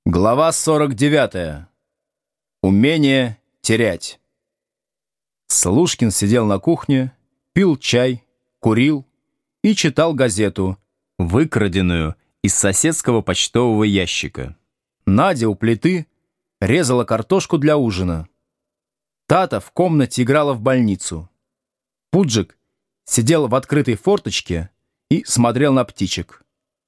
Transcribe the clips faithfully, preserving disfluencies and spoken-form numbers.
Глава сорок девятая. Умение терять. Слушкин сидел на кухне, пил чай, курил и читал газету, выкраденную из соседского почтового ящика. Надя у плиты резала картошку для ужина. Тата в комнате играла в больницу. Пуджик сидел в открытой форточке и смотрел на птичек.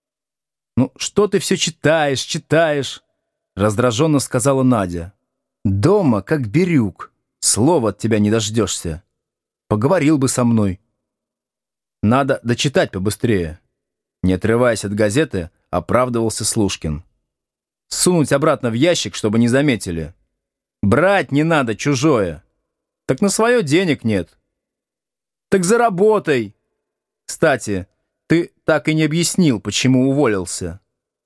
«Ну, что ты все читаешь, читаешь?» Раздраженно сказала Надя. «Дома, как бирюк. Слова от тебя не дождешься. Поговорил бы со мной». «Надо дочитать побыстрее». Не отрываясь от газеты, оправдывался Слушкин. «Сунуть обратно в ящик, чтобы не заметили. Брать не надо чужое. Так на свое денег нет». «Так заработай!» «Кстати, ты так и не объяснил, почему уволился».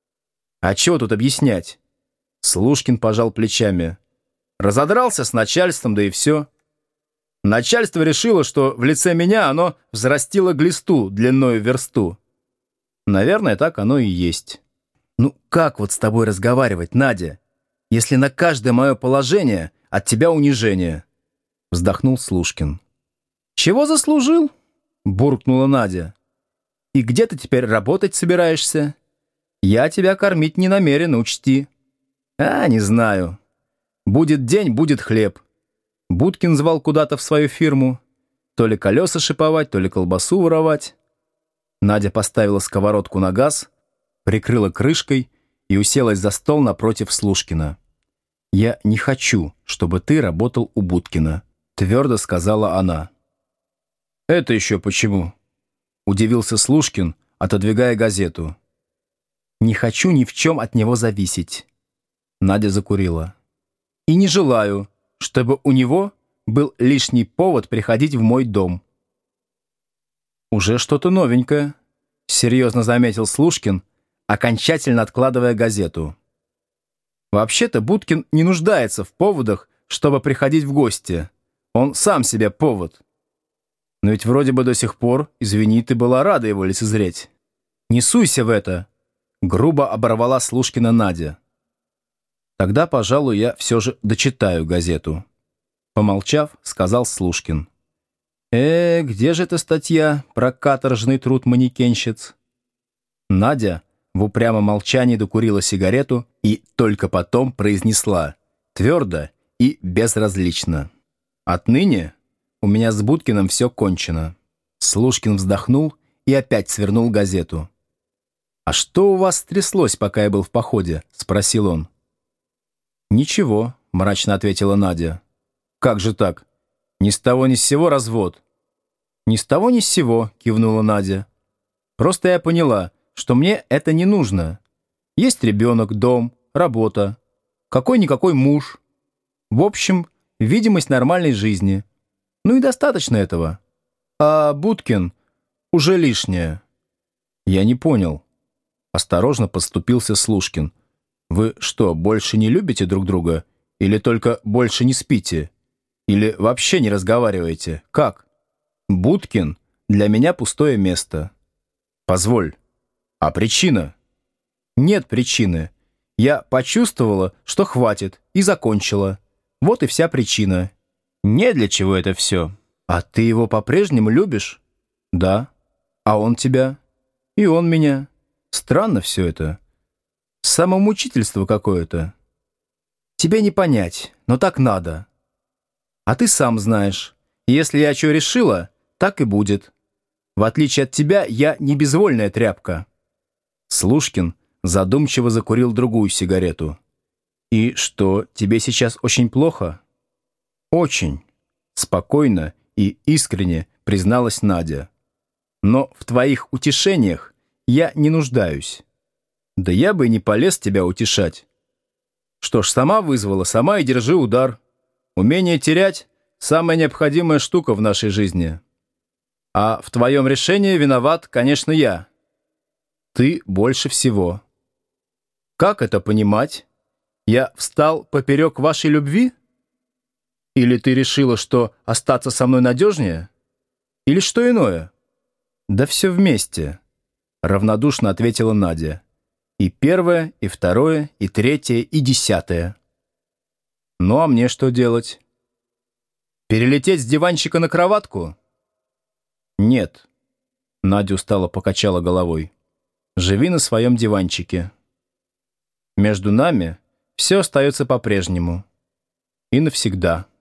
«А чего тут объяснять?» Слушкин пожал плечами. Разодрался с начальством, да и все. Начальство решило, что в лице меня оно взрастило глисту длиною в версту. Наверное, так оно и есть. «Ну как вот с тобой разговаривать, Надя, если на каждое мое положение от тебя унижение?» Вздохнул Слушкин. «Чего заслужил?» Буркнула Надя. «И где ты теперь работать собираешься? Я тебя кормить не намерен, учти». «А, не знаю. Будет день, будет хлеб». Будкин звал куда-то в свою фирму. То ли колеса шиповать, то ли колбасу воровать. Надя поставила сковородку на газ, прикрыла крышкой и уселась за стол напротив Слушкина. «Я не хочу, чтобы ты работал у Будкина», — твердо сказала она. «Это еще почему?» — удивился Слушкин, отодвигая газету. «Не хочу ни в чем от него зависеть». Надя закурила. «И не желаю, чтобы у него был лишний повод приходить в мой дом». «Уже что-то новенькое», — серьезно заметил Слушкин, окончательно откладывая газету. «Вообще-то Будкин не нуждается в поводах, чтобы приходить в гости. Он сам себе повод. Но ведь вроде бы до сих пор, извини, ты была рада его лицезреть». «Не суйся в это», — грубо оборвала Слушкина Надя. «Тогда, пожалуй, я все же дочитаю газету». Помолчав, сказал Слушкин. «Э, где же эта статья про каторжный труд манекенщиц?» Надя в упрямом молчании докурила сигарету и только потом произнесла, твердо и безразлично: «Отныне у меня с Будкиным все кончено». Слушкин вздохнул и опять свернул газету. «А что у вас стряслось, пока я был в походе?» — спросил он. «Ничего», — мрачно ответила Надя. «Как же так? Ни с того ни с сего развод». «Ни с того ни с сего», — кивнула Надя. «Просто я поняла, что мне это не нужно. Есть ребенок, дом, работа, какой-никакой муж. В общем, видимость нормальной жизни. Ну и достаточно этого. А Будкин уже лишнее». «Я не понял». Осторожно подступился Слушкин. «Вы что, больше не любите друг друга? Или только больше не спите? Или вообще не разговариваете? Как? Будкин для меня пустое место». «Позволь. А причина?» «Нет причины. Я почувствовала, что хватит, и закончила. Вот и вся причина. Не для чего это все. А ты его по-прежнему любишь?» «Да. А он тебя?» «И он меня. Странно все это. Самомучительство какое-то. Тебе не понять, но так надо. А ты сам знаешь, если я что решила, так и будет. В отличие от тебя, я не безвольная тряпка». Слушкин задумчиво закурил другую сигарету. «И что, тебе сейчас очень плохо?» «Очень», — спокойно и искренне призналась Надя. «Но в твоих утешениях я не нуждаюсь. Да я бы и не полез тебя утешать. Что ж, сама вызвала, сама и держи удар. Умение терять — самая необходимая штука в нашей жизни. А в твоем решении виноват, конечно, я. Ты больше всего. Как это понимать? Я встал поперек вашей любви? Или ты решила, что остаться со мной надежнее? Или что иное?» «Да все вместе», — равнодушно ответила Надя. И первое, и второе, и третье, и десятое. Ну а мне что делать? Перелететь с диванчика на кроватку? Нет. Надя устало покачала головой. Живи на своем диванчике. Между нами все остается по-прежнему. И навсегда.